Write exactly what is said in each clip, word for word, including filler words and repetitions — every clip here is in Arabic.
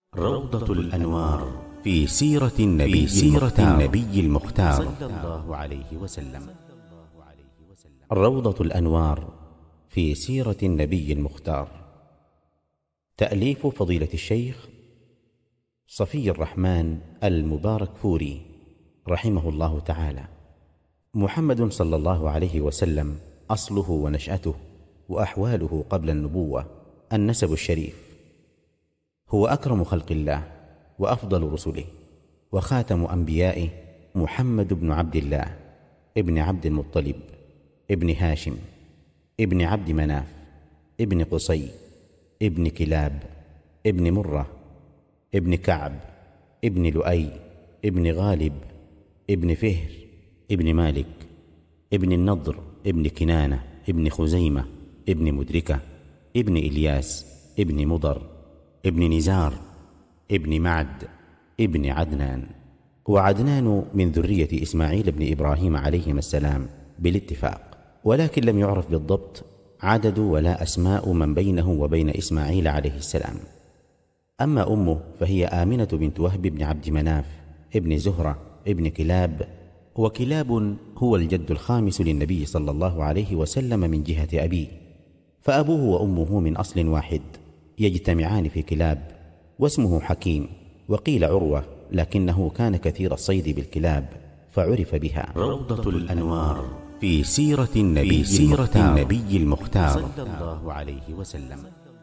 روضة الأنوار في سيرة النبي, سيرة النبي المختار صلى الله عليه وسلم. روضة الأنوار في سيرة النبي المختار، تأليف فضيلة الشيخ صفي الرحمن المبارك فوري رحمه الله تعالى. محمد صلى الله عليه وسلم أصله ونشأته وأحواله قبل النبوة. النسب الشريف: هو أكرم خلق الله وأفضل رسله وخاتم أنبيائه، محمد بن عبد الله ابن عبد المطلب ابن هاشم ابن عبد مناف ابن قصي ابن كلاب ابن مرة ابن كعب ابن لؤي ابن غالب ابن فهر ابن مالك ابن النضر ابن كنانة ابن خزيمة ابن مدركة ابن إلياس ابن مضر ابن نزار ابن معد ابن عدنان. وعدنان من ذرية إسماعيل بن إبراهيم عليهما السلام بالاتفاق، ولكن لم يعرف بالضبط عدد ولا أسماء من بينه وبين إسماعيل عليه السلام. أما أمه فهي آمنة بنت وهب بن عبد مناف ابن زهرة ابن كلاب، وكلاب هو الجد الخامس للنبي صلى الله عليه وسلم من جهة أبيه، فأبوه وأمه من أصل واحد يجتمعان في كلاب، واسمه حكيم، وقيل عروة، لكنه كان كثير الصيد بالكلاب فعرف بها. روضة الأنوار في سيرة النبي, سيرة النبي المختار صلى الله عليه وسلم.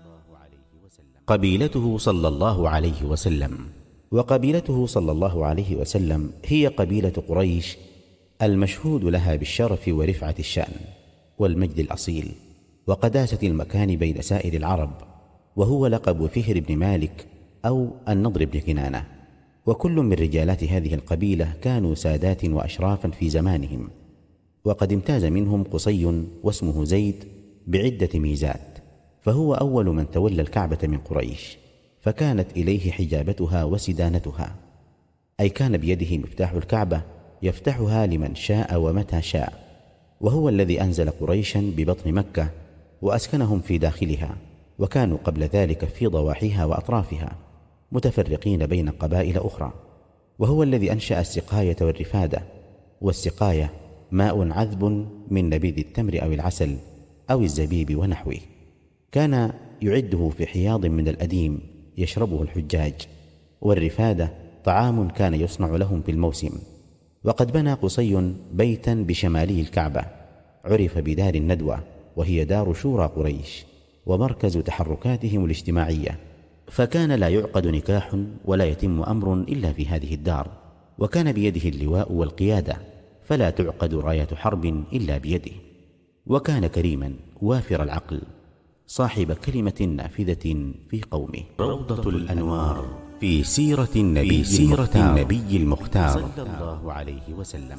قبيلته صلى الله عليه وسلم. وقبيلته صلى الله عليه وسلم هي قبيلة قريش المشهود لها بالشرف ورفعة الشأن والمجد الأصيل وقداسة المكان بين سائر العرب، وهو لقب فهر بن مالك أو النضر بن كنانة. وكل من رجالات هذه القبيلة كانوا سادات وأشرافا في زمانهم، وقد امتاز منهم قصي واسمه زيد بعدة ميزات، فهو أول من تولى الكعبة من قريش، فكانت إليه حجابتها وسدانتها، أي كان بيده مفتاح الكعبة يفتحها لمن شاء ومتى شاء، وهو الذي أنزل قريشا ببطن مكة وأسكنهم في داخلها، وكانوا قبل ذلك في ضواحيها وأطرافها متفرقين بين قبائل أخرى. وهو الذي أنشأ السقاية والرفادة، والسقاية ماء عذب من نبيذ التمر أو العسل أو الزبيب ونحوه، كان يعده في حياض من الأديم يشربه الحجاج، والرفادة طعام كان يصنع لهم في الموسم. وقد بنى قصي بيتا بشمالي الكعبة عرف بدار الندوة، وهي دار شورى قريش ومركز تحركاتهم الاجتماعية، فكان لا يعقد نكاح ولا يتم أمر إلا في هذه الدار، وكان بيده اللواء والقيادة، فلا تعقد راية حرب إلا بيده. وكان كريما وافر العقل صاحب كلمة نافذة في قومه. روضة الأنوار في سيرة النبي, سيرة النبي المختار صلى الله عليه وسلم.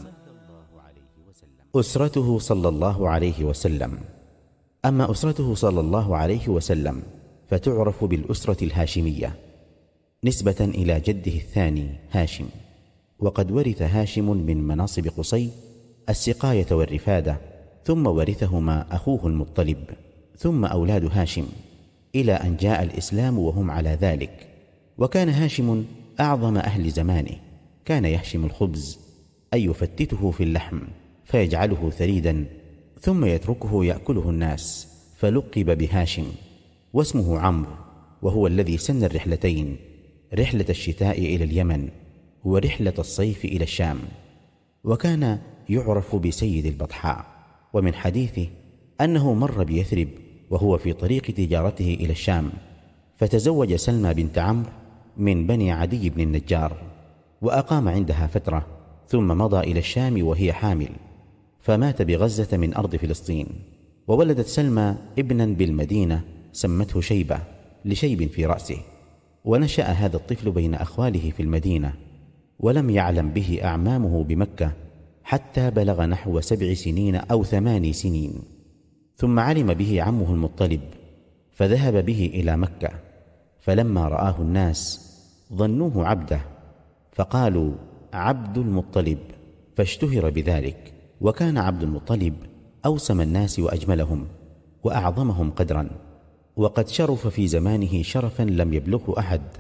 أسرته صلى الله عليه وسلم. أما أسرته صلى الله عليه وسلم فتعرف بالأسرة الهاشمية نسبة إلى جده الثاني هاشم، وقد ورث هاشم من مناصب قصي السقاية والرفادة، ثم ورثهما أخوه المطلب، ثم أولاد هاشم، إلى أن جاء الإسلام وهم على ذلك. وكان هاشم أعظم أهل زمانه، كان يهشم الخبز أي يفتته في اللحم فيجعله ثريدا ثم يتركه يأكله الناس، فلقب بهاشم. واسمه عمرو، وهو الذي سن الرحلتين، رحلة الشتاء إلى اليمن ورحلة الصيف إلى الشام. وكان يعرف بسيد البطحاء. ومن حديثه أنه مر بيثرب وهو في طريق تجارته إلى الشام، فتزوج سلمى بنت عمرو من بني عدي بن النجار، وأقام عندها فترة، ثم مضى إلى الشام وهي حامل، فمات بغزة من أرض فلسطين. وولدت سلمى ابنا بالمدينة سمته شيبة لشيب في رأسه، ونشأ هذا الطفل بين أخواله في المدينة، ولم يعلم به أعمامه بمكة حتى بلغ نحو سبع سنين أو ثماني سنين، ثم علم به عمه المطلب فذهب به إلى مكة، فلما رآه الناس ظنوه عبده فقالوا عبد المطلب، فاشتهر بذلك. وكان عبد المطلب أوسم الناس وأجملهم وأعظمهم قدرا، وقد شرف في زمانه شرفا لم يبلغه أحد،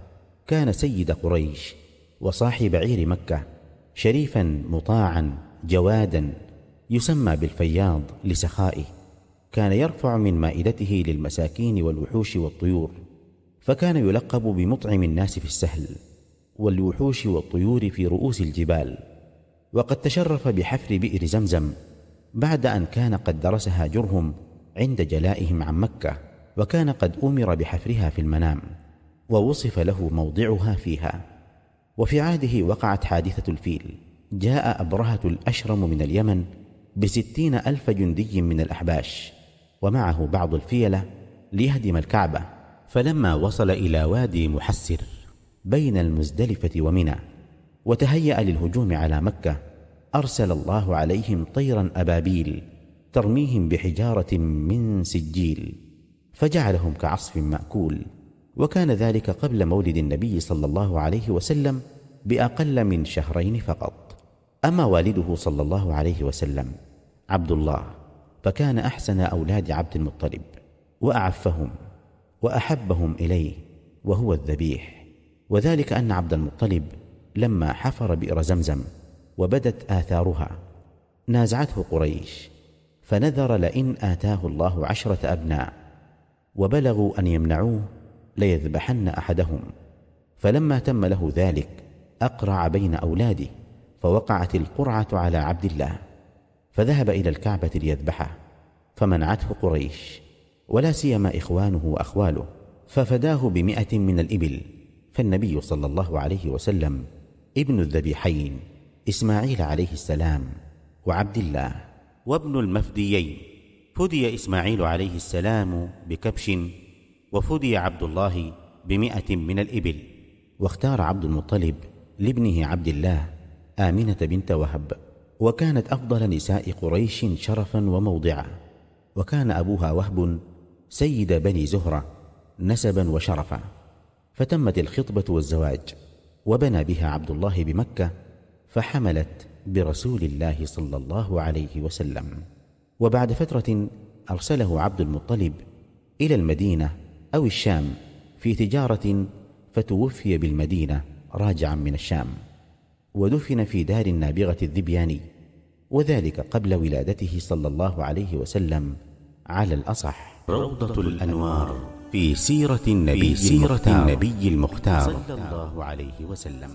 كان سيد قريش وصاحب عير مكة، شريفا مطاعا جوادا، يسمى بالفياض لسخائه. كان يرفع من مائدته للمساكين والوحوش والطيور، فكان يلقب بمطعم الناس في السهل، والوحوش والطيور في رؤوس الجبال. وقد تشرف بحفر بئر زمزم بعد أن كان قد درسها جرهم عند جلائهم عن مكة، وكان قد أمر بحفرها في المنام، ووصف له موضعها فيها. وفي عهده وقعت حادثة الفيل. جاء أبرهة الأشرم من اليمن بستين ألف جندي من الأحباش، ومعه بعض الفيلة ليهدم الكعبة. فلما وصل إلى وادي محسر بين المزدلفة ومنى وتهيأ للهجوم على مكة، أرسل الله عليهم طيرا أبابيل ترميهم بحجارة من سجيل، فجعلهم كعصف مأكول. وكان ذلك قبل مولد النبي صلى الله عليه وسلم بأقل من شهرين فقط. أما والده صلى الله عليه وسلم عبد الله، فكان أحسن أولاد عبد المطلب وأعفهم وأحبهم إليه، وهو الذبيح. وذلك أن عبد المطلب لما حفر بئر زمزم وبدت آثارها نازعته قريش، فنذر لئن آتاه الله عشرة أبناء وبلغوا أن يمنعوه ليذبحن أحدهم. فلما تم له ذلك أقرع بين أولاده، فوقعت القرعة على عبد الله، فذهب إلى الكعبة ليذبحه، فمنعته قريش، ولا سيما إخوانه وأخواله، ففداه بمئة من الإبل. فالنبي صلى الله عليه وسلم ابن الذبيحين إسماعيل عليه السلام وعبد الله وابن المفديين، فدي إسماعيل عليه السلام بكبش، وفدي عبد الله بمئة من الإبل. واختار عبد المطلب لابنه عبد الله آمنة بنت وهب، وكانت أفضل نساء قريش شرفا وموضعا، وكان أبوها وهب سيد بني زهرة نسبا وشرفا. فتمت الخطبة والزواج، وبنى بها عبد الله بمكة، فحملت برسول الله صلى الله عليه وسلم. وبعد فترة أرسله عبد المطلب إلى المدينة أو الشام في تجارة، فتوفي بالمدينة راجعا من الشام، ودفن في دار النابغة الذبياني، وذلك قبل ولادته صلى الله عليه وسلم على الأصح. روضة الأنوار في سيرة النبي, سيرة النبي المختار صلى الله عليه وسلم.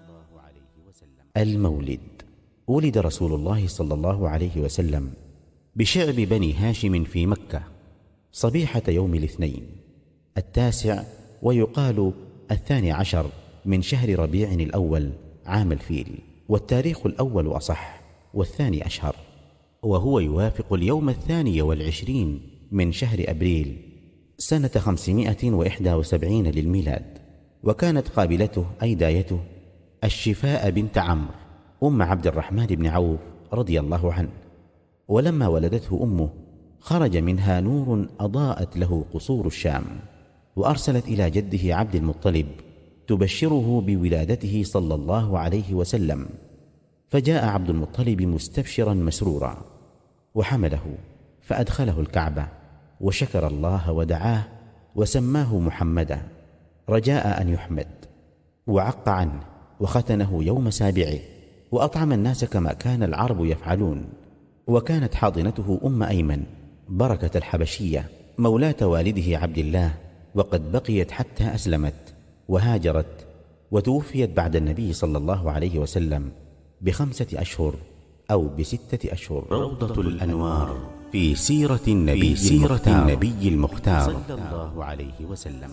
المولد. ولد رسول الله صلى الله عليه وسلم بشعب بني هاشم في مكة صبيحة يوم الاثنين التاسع، ويقال الثاني عشر من شهر ربيع الأول عام الفيل، والتاريخ الأول أصح والثاني أشهر، وهو يوافق اليوم الثاني والعشرين من شهر أبريل سنة خمسمائة وإحدى وسبعين للميلاد. وكانت قابلته أي دايته الشفاء بنت عمرو أم عبد الرحمن بن عوف رضي الله عنه. ولما ولدته أمه خرج منها نور أضاءت له قصور الشام، وأرسلت إلى جده عبد المطلب تبشره بولادته صلى الله عليه وسلم. فجاء عبد المطلب مستبشرا مسرورا، وحمله فأدخله الكعبة، وشكر الله ودعاه، وسماه محمدا رجاء أن يحمد، وعق عنه، وختنه يوم سابعه، وأطعم الناس كما كان العرب يفعلون. وكانت حاضنته أم أيمن بركة الحبشية مولاة والده عبد الله، وقد بقيت حتى أسلمت وهاجرت، وتوفيت بعد النبي صلى الله عليه وسلم بخمسة أشهر أو بستة أشهر. روضة الأنوار في سيرة النبي, في سيرة النبي المختار صلى الله عليه وسلم.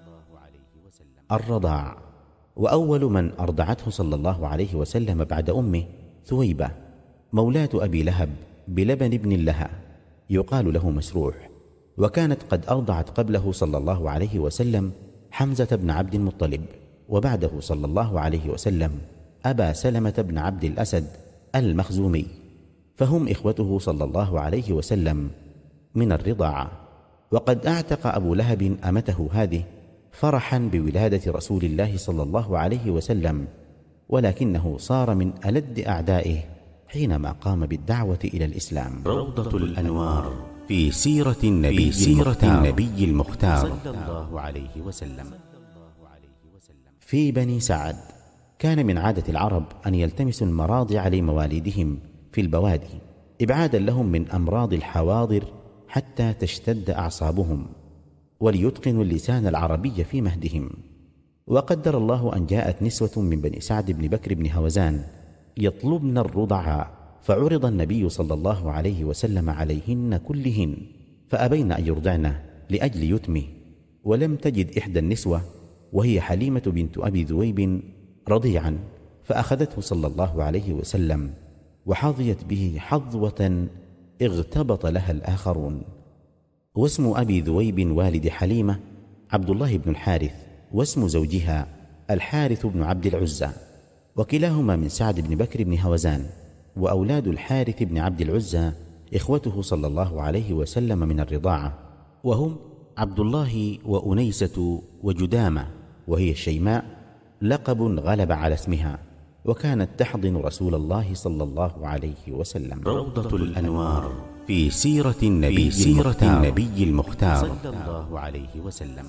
الرضاع. وأول من أرضعته صلى الله عليه وسلم بعد أمه ثويبة مولاة أبي لهب بلبن ابن لها يقال له مسروح، وكانت قد أرضعت قبله صلى الله عليه وسلم حمزة بن عبد المطلب، وبعده صلى الله عليه وسلم أبا سلمة بن عبد الأسد المخزومي، فهم إخوته صلى الله عليه وسلم من الرضاعة. وقد أعتق أبو لهب أمته هذه فرحا بولادة رسول الله صلى الله عليه وسلم، ولكنه صار من ألد أعدائه حينما قام بالدعوة إلى الإسلام. روضة الأنوار في سيرة النبي, في سيرة النبي المختار صلى الله عليه وسلم. في بني سعد كان من عادة العرب أن يلتمسوا المراضع لمواليدهم في البوادي إبعادا لهم من أمراض الحواضر حتى تشتد أعصابهم، وليتقنوا اللسان العربي في مهدهم. وقدر الله أن جاءت نسوة من بني سعد بن بكر بن هوزان يطلبن الرضعاء، فعرض النبي صلى الله عليه وسلم عليهن كلهن فأبين أن يرضعنه لأجل يتمه، ولم تجد إحدى النسوة وهي حليمة بنت أبي ذويب رضيعا، فأخذته صلى الله عليه وسلم وحظيت به حظوة اغتبط لها الآخرون. واسم أبي ذويب والد حليمة عبد الله بن الحارث، واسم زوجها الحارث بن عبد العزى، وكلاهما من سعد بن بكر بن هوزان. وأولاد الحارث بن عبد العزى إخوته صلى الله عليه وسلم من الرضاعة، وهم عبد الله وأنيسة وجدامة، وهي الشيماء لقب غلب على اسمها، وكانت تحضن رسول الله صلى الله عليه وسلم. روضة الأنوار في سيرة النبي, سيرة النبي المختار صلى الله عليه وسلم.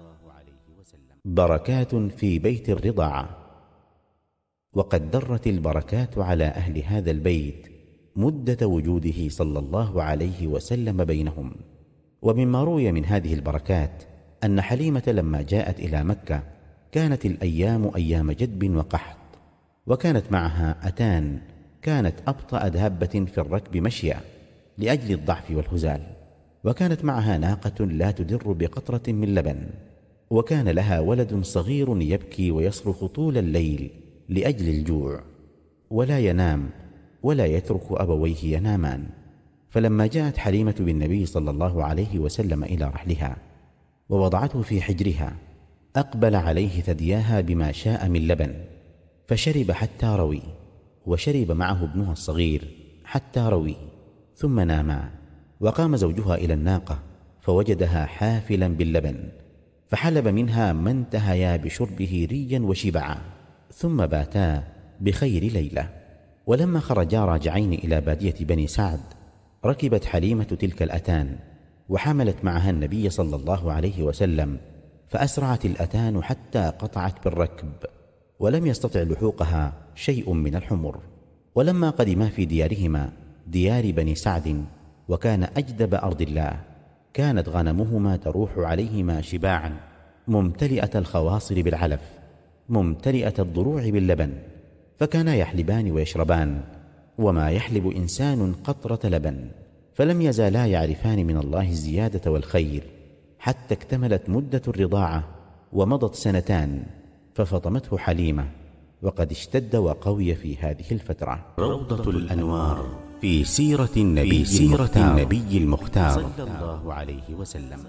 بركات في بيت الرضاعة. وقد درت البركات على أهل هذا البيت مدة وجوده صلى الله عليه وسلم بينهم. ومما روي من هذه البركات أن حليمة لما جاءت إلى مكة كانت الأيام أيام جدب وقحط، وكانت معها أتان كانت أبطأ دابة في الركب مشيا لأجل الضعف والهزال، وكانت معها ناقة لا تدر بقطرة من لبن، وكان لها ولد صغير يبكي ويصرخ طول الليل لأجل الجوع، ولا ينام ولا يترك أبويه ينامان. فلما جاءت حليمة بالنبي صلى الله عليه وسلم إلى رحلها ووضعته في حجرها أقبل عليه ثدياها بما شاء من لبن، فشرب حتى روي، وشرب معه ابنها الصغير حتى روي، ثم ناما. وقام زوجها إلى الناقة فوجدها حافلا باللبن، فحلب منها ما انتهيا بشربه ريا وشبعا، ثم باتا بخير ليلة. ولما خرجا راجعين إلى بادية بني سعد ركبت حليمة تلك الأتان وحملت معها النبي صلى الله عليه وسلم، فأسرعت الأتان حتى قطعت بالركب، ولم يستطع لحوقها شيء من الحمر. ولما قدما في ديارهما ديار بني سعد، وكان أجدب أرض الله، كانت غنمهما تروح عليهما شباعا ممتلئة الخواصر بالعلف ممتلئة الضروع باللبن، فكانا يحلبان ويشربان، وما يحلب إنسان قطرة لبن. فلم يزالا يعرفان من الله الزيادة والخير حتى اكتملت مدة الرضاعة ومضت سنتان، ففطمته حليمة، وقد اشتد وقوي في هذه الفترة. روضة الأنوار في سيرة النبي, سيرة النبي المختار صلى الله عليه وسلم.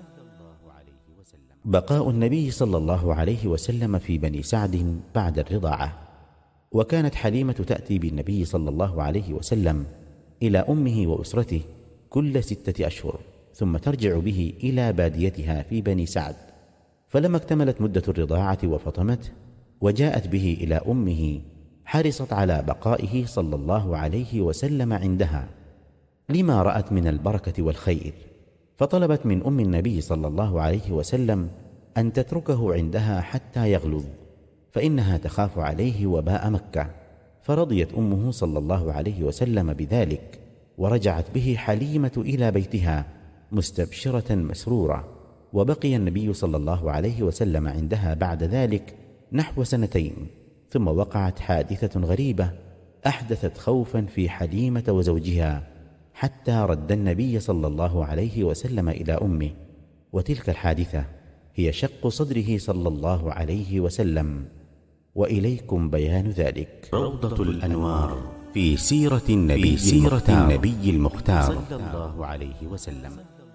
بقاء النبي صلى الله عليه وسلم في بني سعد بعد الرضاعة. وكانت حليمة تأتي بالنبي صلى الله عليه وسلم إلى أمه وأسرته كل ستة أشهر، ثم ترجع به إلى باديتها في بني سعد. فلما اكتملت مدة الرضاعة وفطمته وجاءت به إلى أمه حرصت على بقائه صلى الله عليه وسلم عندها لما رأت من البركة والخير، فطلبت من أم النبي صلى الله عليه وسلم أن تتركه عندها حتى يغلظ، فإنها تخاف عليه وباء مكة. فرضيت أمه صلى الله عليه وسلم بذلك، ورجعت به حليمة إلى بيتها مستبشرة مسرورة. وبقي النبي صلى الله عليه وسلم عندها بعد ذلك نحو سنتين، ثم وقعت حادثة غريبة أحدثت خوفا في حليمة وزوجها، حتى رد النبي صلى الله عليه وسلم إلى أمه. وتلك الحادثة هي شق صدره صلى الله عليه وسلم، وإليكم بيان ذلك. روضة الأنوار في سيرة النبي, سيرة النبي المختار صلى الله عليه وسلم.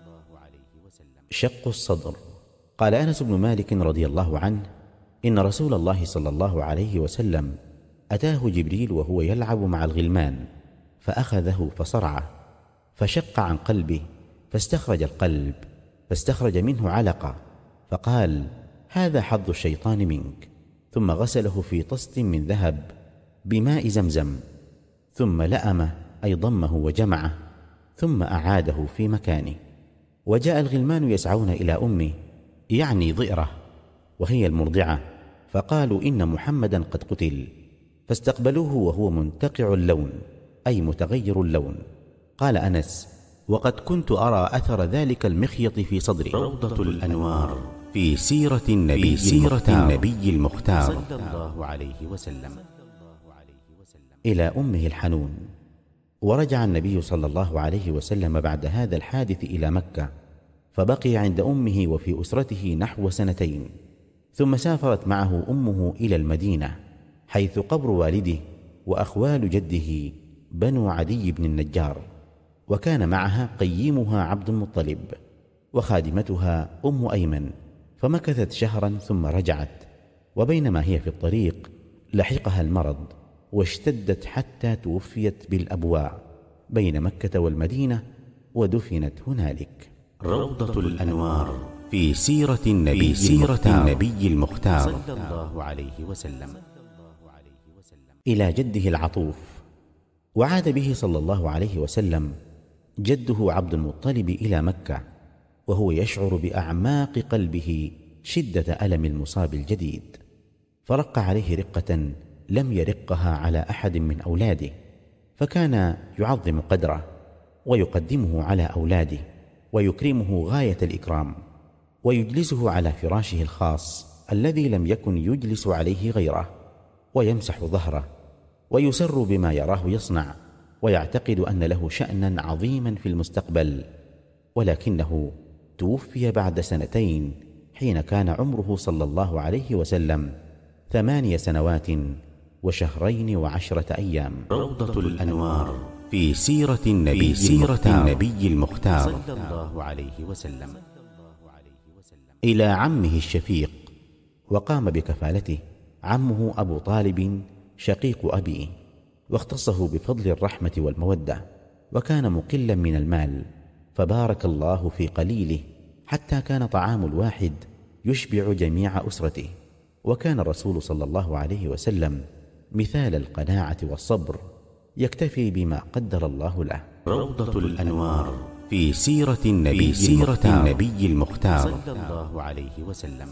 شق الصدر. قال أنس بن مالك رضي الله عنه: إن رسول الله صلى الله عليه وسلم أتاه جبريل وهو يلعب مع الغلمان، فأخذه فصرعه، فشق عن قلبه، فاستخرج القلب، فاستخرج منه علقة، فقال: هذا حظ الشيطان منك. ثم غسله في طست من ذهب بماء زمزم، ثم لأمه أي ضمه وجمعه، ثم أعاده في مكانه. وجاء الغلمان يسعون إلى أمه، يعني ضئره، وهي المرضعة، فقالوا إن محمدا قد قتل، فاستقبلوه وهو منتقع اللون أي متغير اللون. قال أنس: وقد كنت أرى أثر ذلك المخيط في صدري. روضة الأنوار في سيرة النبي, سيرة النبي المختار صلى الله عليه وسلم. إلى أمه الحنون. ورجع النبي صلى الله عليه وسلم بعد هذا الحادث إلى مكة، فبقي عند أمه وفي أسرته نحو سنتين، ثم سافرت معه أمه إلى المدينة حيث قبر والده وأخوال جده بنو عدي بن النجار، وكان معها قيمها عبد المطلب وخادمتها أم أيمن، فمكثت شهرا ثم رجعت. وبينما هي في الطريق لحقها المرض واشتدت حتى توفيت بالأبواء بين مكة والمدينة ودفنت هنالك. روضة الأنوار في سيرة النبي, سيرة النبي المختار صلى الله عليه وسلم. إلى جده العطوف. وعاد به صلى الله عليه وسلم جده عبد المطلب إلى مكة وهو يشعر بأعماق قلبه شدة ألم المصاب الجديد، فرق عليه رقة لم يرقها على أحد من أولاده، فكان يعظم قدره ويقدمه على أولاده ويكرمه غاية الإكرام، ويجلسه على فراشه الخاص الذي لم يكن يجلس عليه غيره، ويمسح ظهره، ويسر بما يراه يصنع، ويعتقد أن له شأنا عظيما في المستقبل. ولكنه توفي بعد سنتين حين كان عمره صلى الله عليه وسلم ثماني سنوات وشهرين وعشرة أيام. روضة الأنوار في سيرة النبي, سيرة النبي المختار صلى الله عليه وسلم. إلى عمه الشفيق. وقام بكفالته عمه أبو طالب شقيق أبيه، واختصه بفضل الرحمة والمودة، وكان مقلا من المال، فبارك الله في قليله حتى كان طعام الواحد يشبع جميع أسرته. وكان الرسول صلى الله عليه وسلم مثال القناعة والصبر، يكتفي بما قدر الله له. روضة الأنوار في سيرة النبي, سيرة النبي المختار صلى الله عليه وسلم.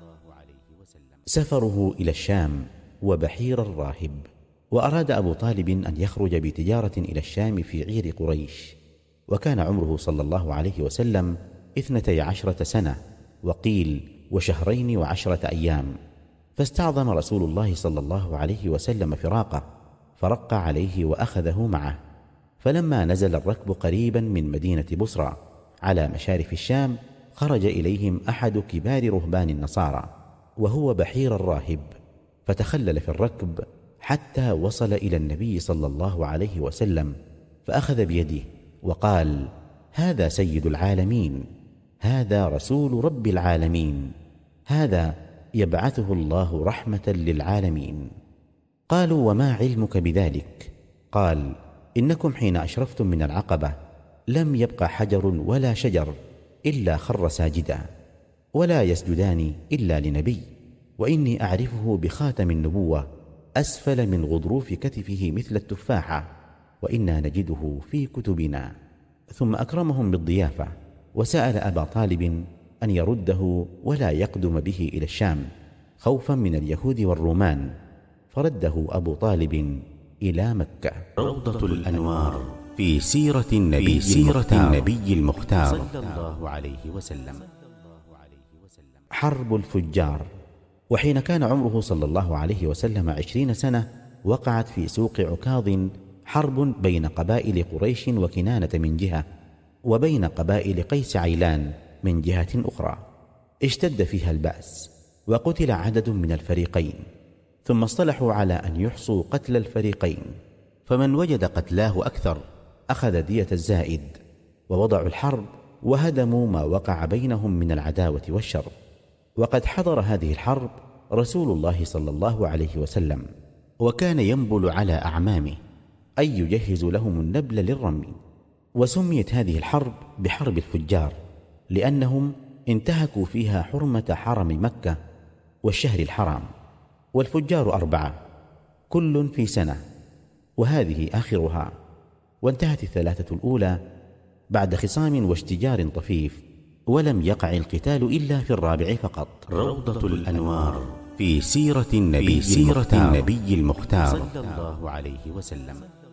سفره إلى الشام وبحير الراهب. وأراد أبو طالب أن يخرج بتجارة إلى الشام في عير قريش، وكان عمره صلى الله عليه وسلم اثنتي عشرة سنة، وقيل وشهرين وعشرة أيام، فاستعظم رسول الله صلى الله عليه وسلم فراقه، فرق عليه وأخذه معه. فلما نزل الركب قريبا من مدينة بصرى على مشارف الشام، خرج إليهم أحد كبار رهبان النصارى وهو بحير الراهب، فتخلل في الركب حتى وصل إلى النبي صلى الله عليه وسلم، فأخذ بيده وقال: هذا سيد العالمين، هذا رسول رب العالمين، هذا يبعثه الله رحمة للعالمين. قالوا: وما علمك بذلك؟ قال: إنكم حين أشرفتم من العقبة لم يبق حجر ولا شجر إلا خر ساجدا، ولا يسجدان إلا لنبي، وإني أعرفه بخاتم النبوة أسفل من غضروف كتفه مثل التفاحة، وإنا نجده في كتبنا. ثم أكرمهم بالضيافة، وسأل أبا طالب أن يرده ولا يقدم به إلى الشام خوفا من اليهود والرومان، فرده أبو طالب إلى مكة. روضة الأنوار في سيرة النبي, سيرة النبي المختار صلى الله عليه وسلم. حرب الفجار. وحين كان عمره صلى الله عليه وسلم عشرين سنة، وقعت في سوق عكاظ حرب بين قبائل قريش وكنانة من جهة، وبين قبائل قيس عيلان من جهة أخرى. اشتد فيها البأس، وقتل عدد من الفريقين، ثم اصطلحوا على أن يحصوا قتل الفريقين، فمن وجد قتلاه أكثر أخذ دية الزائد، ووضعوا الحرب وهدموا ما وقع بينهم من العداوة والشر. وقد حضر هذه الحرب رسول الله صلى الله عليه وسلم، وكان ينبل على أعمامه أي يجهز لهم النبل للرمي. وسميت هذه الحرب بحرب الفجار لأنهم انتهكوا فيها حرمة حرم مكة والشهر الحرام. والفجار أربعة كل في سنة، وهذه آخرها. وانتهت الثلاثة الأولى بعد خصام واشتجار طفيف، ولم يقع القتال إلا في الرابع فقط. روضة الأنوار في سيرة النبي, سيرة النبي المختار صلى الله عليه وسلم.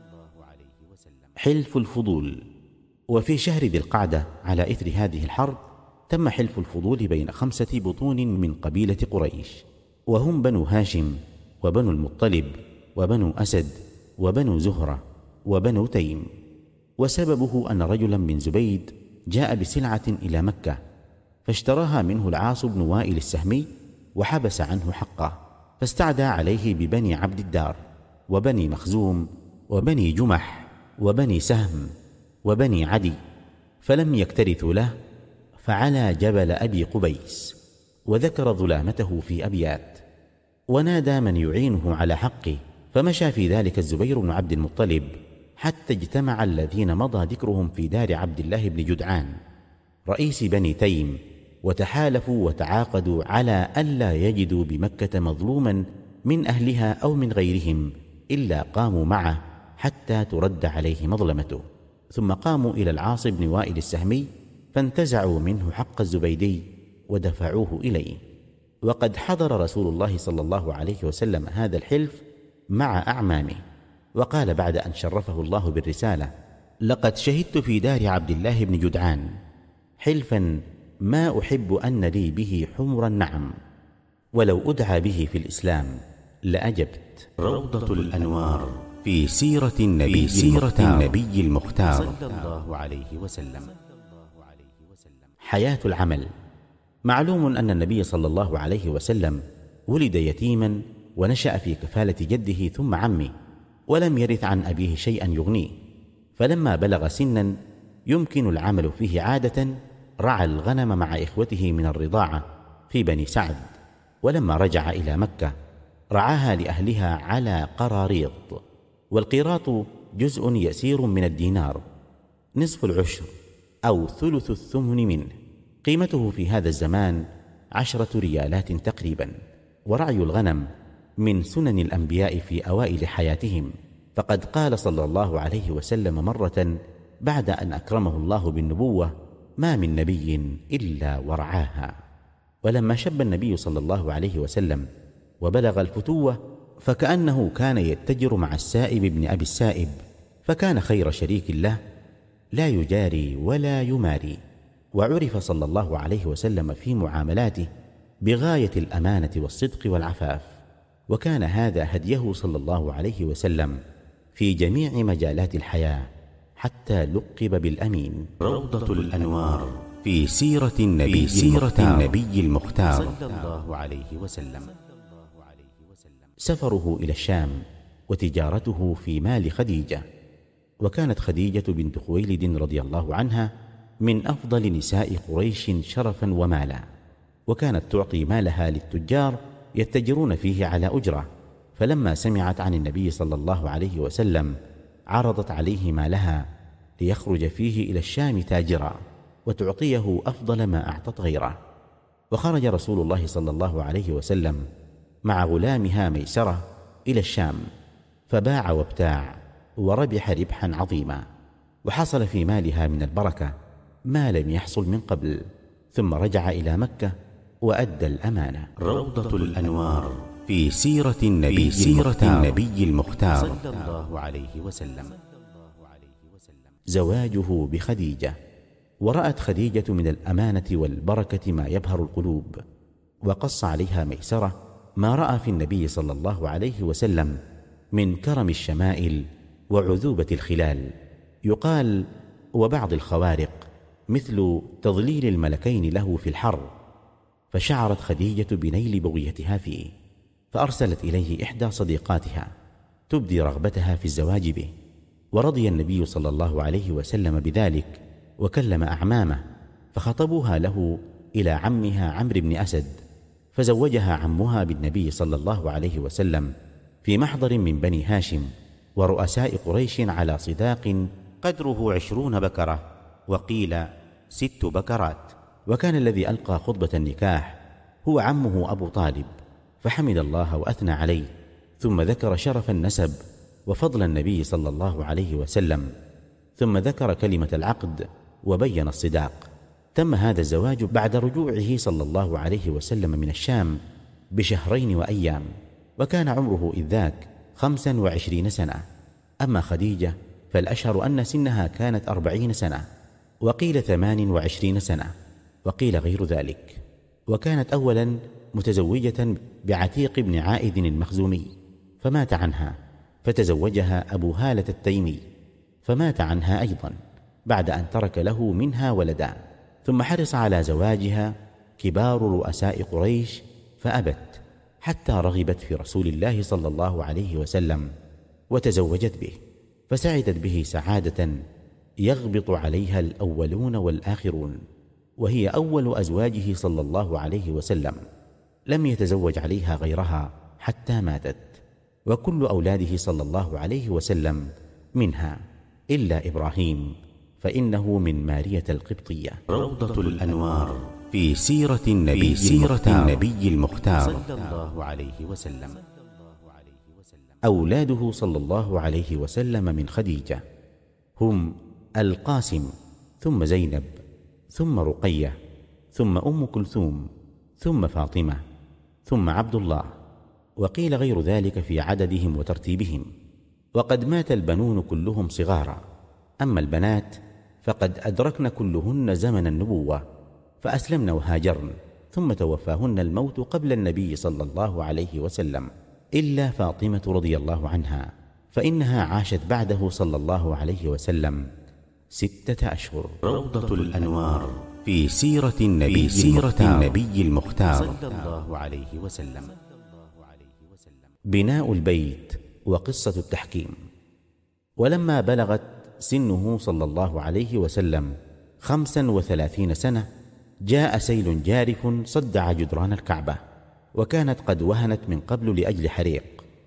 حلف الفضول. وفي شهر ذي القعدة على إثر هذه الحرب تم حلف الفضول بين خمسة بطون من قبيلة قريش، وهم بنو هاشم وبنو المطلب وبنو أسد وبنو زهرة وبنو تيم. وسببه أن رجلا من زبيد جاء بسلعة إلى مكة فاشتراها منه العاص بن وائل السهمي وحبس عنه حقه، فاستعدى عليه ببني عبد الدار وبني مخزوم وبني جمح وبني سهم وبني عدي، فلم يكترثوا له، فعلى جبل أبي قبيس وذكر ظلامته في أبيات، ونادى من يعينه على حقه، فمشى في ذلك الزبير بن عبد المطلب حتى اجتمع الذين مضى ذكرهم في دار عبد الله بن جدعان رئيس بني تيم، وتحالفوا وتعاقدوا على ألا يجدوا بمكة مظلوما من أهلها أو من غيرهم إلا قاموا معه حتى ترد عليه مظلمته. ثم قاموا إلى العاص بن وائل السهمي فانتزعوا منه حق الزبيدي ودفعوه إليه. وقد حضر رسول الله صلى الله عليه وسلم هذا الحلف مع أعمامه، وقال بعد أن شرفه الله بالرسالة: لقد شهدت في دار عبد الله بن جدعان حلفا ما أحب أن لي به حمر النعم، ولو أدعى به في الإسلام لأجبت. روضة الأنوار في سيرة النبي, سيرة النبي المختار صلى الله عليه وسلم. حياة العمل. معلوم أن النبي صلى الله عليه وسلم ولد يتيما ونشأ في كفالة جده ثم عمه، ولم يرث عن أبيه شيئا يغنيه، فلما بلغ سنا يمكن العمل فيه عادة رعى الغنم مع إخوته من الرضاعة في بني سعد، ولما رجع إلى مكة رعاها لأهلها على قراريط، والقيراط جزء يسير من الدينار، نصف العشر أو ثلث الثمن منه، قيمته في هذا الزمان عشرة ريالات تقريبا. ورعي الغنم من سنن الأنبياء في أوائل حياتهم، فقد قال صلى الله عليه وسلم مرة بعد أن أكرمه الله بالنبوة: ما من نبي إلا ورعاها. ولما شب النبي صلى الله عليه وسلم وبلغ الفتوة فكأنه كان يتجر مع السائب بن أبي السائب، فكان خير شريك له لا يجاري ولا يماري، وعرف صلى الله عليه وسلم في معاملاته بغاية الأمانة والصدق والعفاف، وكان هذا هديه صلى الله عليه وسلم في جميع مجالات الحياة حتى لقب بالأمين. روضة الأنوار في سيرة النبي, سيرة النبي المختار صلى الله عليه وسلم. سفره إلى الشام وتجارته في مال خديجة. وكانت خديجة بنت خويلد رضي الله عنها من أفضل نساء قريش شرفا ومالا، وكانت تعطي مالها للتجار يتجرون فيه على أجرة، فلما سمعت عن النبي صلى الله عليه وسلم عرضت عليه مالها ليخرج فيه إلى الشام تاجرا وتعطيه أفضل ما أعطت غيره. وخرج رسول الله صلى الله عليه وسلم مع غلامها ميسرة إلى الشام، فباع وابتاع وربح ربحا عظيما، وحصل في مالها من البركة ما لم يحصل من قبل، ثم رجع إلى مكة وأدى الأمانة. روضة الأنوار في سيرة النبي, سيرة النبي المختار صلى الله عليه وسلم. زواجه بخديجة. ورأت خديجة من الأمانة والبركة ما يبهر القلوب، وقص عليها ميسرة ما رأى في النبي صلى الله عليه وسلم من كرم الشمائل وعذوبة الخلال، يقال وبعض الخوارق، مثل تضليل الملكين له في الحر، فشعرت خديجة بنيل بغيتها فيه، فأرسلت إليه إحدى صديقاتها تبدي رغبتها في الزواج به، ورضي النبي صلى الله عليه وسلم بذلك، وكلم أعمامه فخطبوها له إلى عمها عمرو بن أسد، فزوجها عمها بالنبي صلى الله عليه وسلم في محضر من بني هاشم ورؤساء قريش على صداق قدره عشرون بكرة، وقيل ست بكرات. وكان الذي ألقى خطبة النكاح هو عمه أبو طالب، فحمد الله وأثنى عليه، ثم ذكر شرف النسب وفضل النبي صلى الله عليه وسلم، ثم ذكر كلمة العقد وبين الصداق. تم هذا الزواج بعد رجوعه صلى الله عليه وسلم من الشام بشهرين وأيام، وكان عمره إذ ذاك خمسا وعشرين سنة. أما خديجة فالأشهر أن سنها كانت أربعين سنة، وقيل ثمان وعشرين سنة، وقيل غير ذلك. وكانت أولا متزوجة بعتيق بن عائذ المخزومي، فمات عنها، فتزوجها أبو هالة التيمي، فمات عنها أيضا بعد أن ترك له منها ولدا. ثم حرص على زواجها كبار رؤساء قريش فأبت، حتى رغبت في رسول الله صلى الله عليه وسلم وتزوجت به، فسعدت به سعادة يغبط عليها الأولون والآخرون، وهي أول أزواجه صلى الله عليه وسلم، لم يتزوج عليها غيرها حتى ماتت. وكل أولاده صلى الله عليه وسلم منها إلا إبراهيم، فإنه من مارية القبطية. روضة الأنوار في سيرة النبي, سيرة النبي المختار صلى الله عليه وسلم. أولاده صلى الله عليه وسلم من خديجة هم القاسم، ثم زينب، ثم رقية، ثم أم كلثوم، ثم فاطمة، ثم عبد الله، وقيل غير ذلك في عددهم وترتيبهم. وقد مات البنون كلهم صغارا، أما البنات فقد أدركن كلهن زمن النبوة، فأسلمن وهاجرن، ثم توفاهن الموت قبل النبي صلى الله عليه وسلم، إلا فاطمة رضي الله عنها، فإنها عاشت بعده صلى الله عليه وسلم ستة أشهر. روضة الأنوار في سيرة النبي, سيرة النبي المختار صلى الله عليه وسلم. بناء البيت وقصة التحكيم. ولما بلغت سنه صلى الله عليه وسلم خمسا وثلاثين سنة، جاء سيل جارف صدع جدران الكعبة، وكانت قد وهنت من قبل لأجل حريق،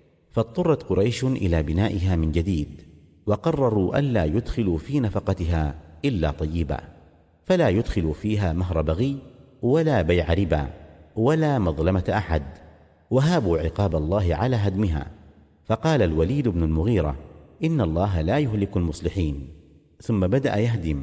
فاضطرت قريش إلى بنائها من جديد، وقرروا ألا يدخلوا في نفقتها إلا طيبا، فلا يدخلوا فيها مهر بغي ولا بيع ربا ولا مظلمة أحد، وهابوا عقاب الله على هدمها. فقال الوليد بن المغيرة: إن الله لا يهلك المصلحين. ثم بدأ يهدم،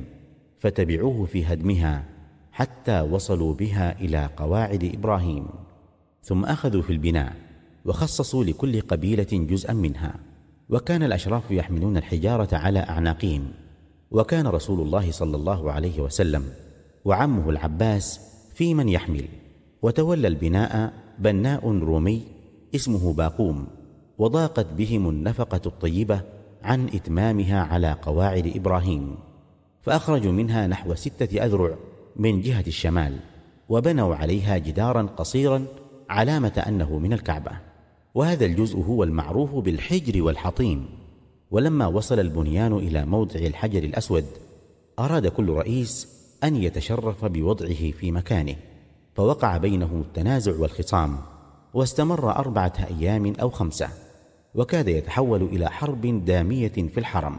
فتبعوه في هدمها حتى وصلوا بها إلى قواعد إبراهيم، ثم أخذوا في البناء، وخصصوا لكل قبيلة جزءا منها، وكان الأشراف يحملون الحجارة على أعناقهم. وكان رسول الله صلى الله عليه وسلم وعمه العباس في من يحمل. وتولى البناء بناء رومي اسمه باقوم، وضاقت بهم النفقة الطيبة عن إتمامها على قواعد إبراهيم، فأخرجوا منها نحو ستة أذرع من جهة الشمال، وبنوا عليها جدارا قصيرا علامة أنه من الكعبة، وهذا الجزء هو المعروف بالحجر والحطيم. ولما وصل البنيان إلى موضع الحجر الأسود، أراد كل رئيس أن يتشرف بوضعه في مكانه، فوقع بينهم التنازع والخصام، واستمر أربعة أيام أو خمسة، وكاد يتحول إلى حرب دامية في الحرم،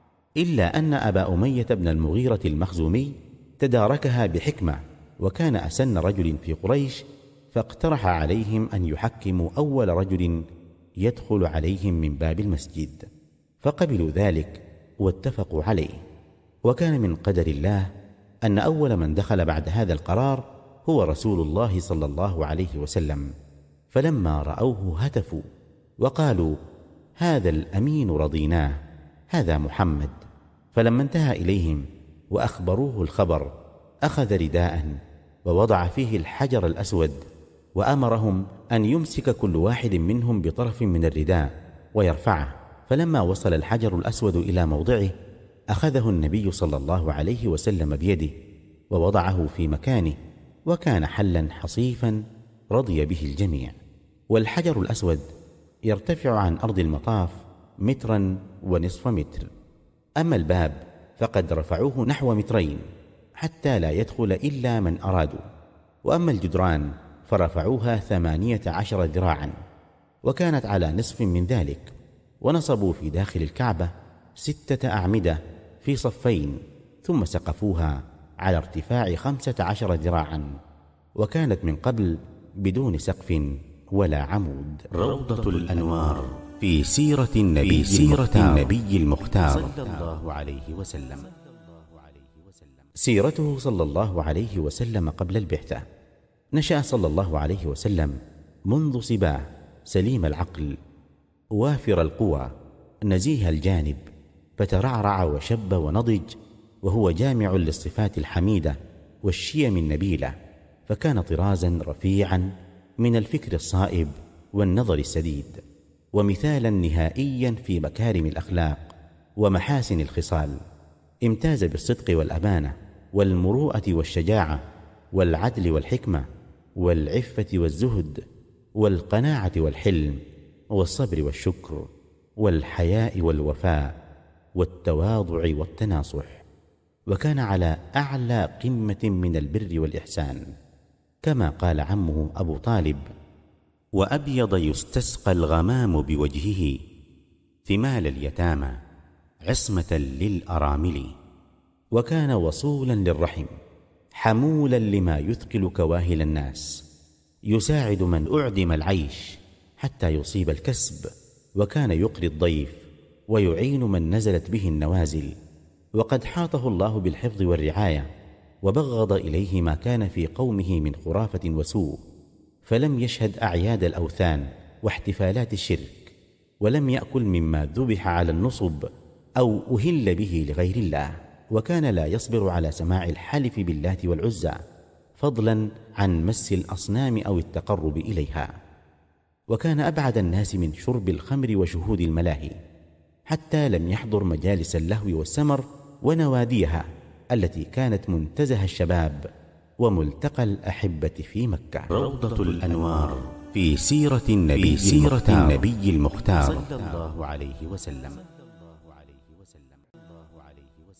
إلا أن أبا أمية بن المغيرة المخزومي تداركها بحكمة، وكان أسن رجل في قريش، فاقترح عليهم أن يحكموا أول رجل يدخل عليهم من باب المسجد، فقبلوا ذلك واتفقوا عليه. وكان من قدر الله أن أول من دخل بعد هذا القرار هو رسول الله صلى الله عليه وسلم، فلما رأوه هتفوا وقالوا: هذا الأمين رضيناه، هذا محمد. فلما انتهى إليهم وأخبروه الخبر، أخذ رداء ووضع فيه الحجر الأسود، وأمرهم أن يمسك كل واحد منهم بطرف من الرداء ويرفعه. فلما وصل الحجر الأسود إلى موضعه، أخذه النبي صلى الله عليه وسلم بيده ووضعه في مكانه، وكان حلا حصيفا رضي به الجميع. والحجر الأسود يرتفع عن أرض المطاف مترا ونصف متر، أما الباب فقد رفعوه نحو مترين حتى لا يدخل إلا من أرادوا، وأما الجدران فرفعوها ثمانية عشر ذراعا، وكانت على نصف من ذلك. ونصبوا في داخل الكعبة ستة أعمدة في صفين، ثم سقفوها على ارتفاع خمسة عشر ذراعا، وكانت من قبل بدون سقف ولا عمود. روضة الأنوار في سيرة النبي, سيرة النبي المختار صلى الله عليه وسلم. سيرته صلى الله عليه وسلم قبل البعثة. نشأ صلى الله عليه وسلم منذ صباه، سليم العقل، وافر القوى، نزيه الجانب، فترعرع وشب ونضج، وهو جامع للصفات الحميدة والشيم النبيلة، فكان طرازا رفيعا من الفكر الصائب والنظر السديد، ومثالا نهائيا في مكارم الأخلاق ومحاسن الخصال. امتاز بالصدق والأمانة والمروءة والشجاعة والعدل والحكمة والعفة والزهد والقناعة والحلم والصبر والشكر والحياء والوفاء والتواضع والتناصح، وكان على أعلى قمة من البر والإحسان، كما قال عمه أبو طالب: وأبيض يستسقى الغمام بوجهه ثمال اليتامى عصمة للأرامل. وكان وصولا للرحم، حمولا لما يثقل كواهل الناس، يساعد من أعدم العيش حتى يصيب الكسب، وكان يقري الضيف ويعين من نزلت به النوازل. وقد حاطه الله بالحفظ والرعاية، وبغض إليه ما كان في قومه من خرافة وسوء، فلم يشهد أعياد الأوثان واحتفالات الشرك، ولم يأكل مما ذبح على النصب أو أهل به لغير الله، وكان لا يصبر على سماع الحلف باللات والعزى، فضلا عن مس الأصنام أو التقرب إليها. وكان أبعد الناس من شرب الخمر وشهود الملاهي، حتى لم يحضر مجالس اللهو والسمر ونواديها التي كانت منتزه الشباب وملتقى الأحبة في مكة. روضة الأنوار في سيرة النبي, في سيرة النبي المختار صلى الله عليه وسلم.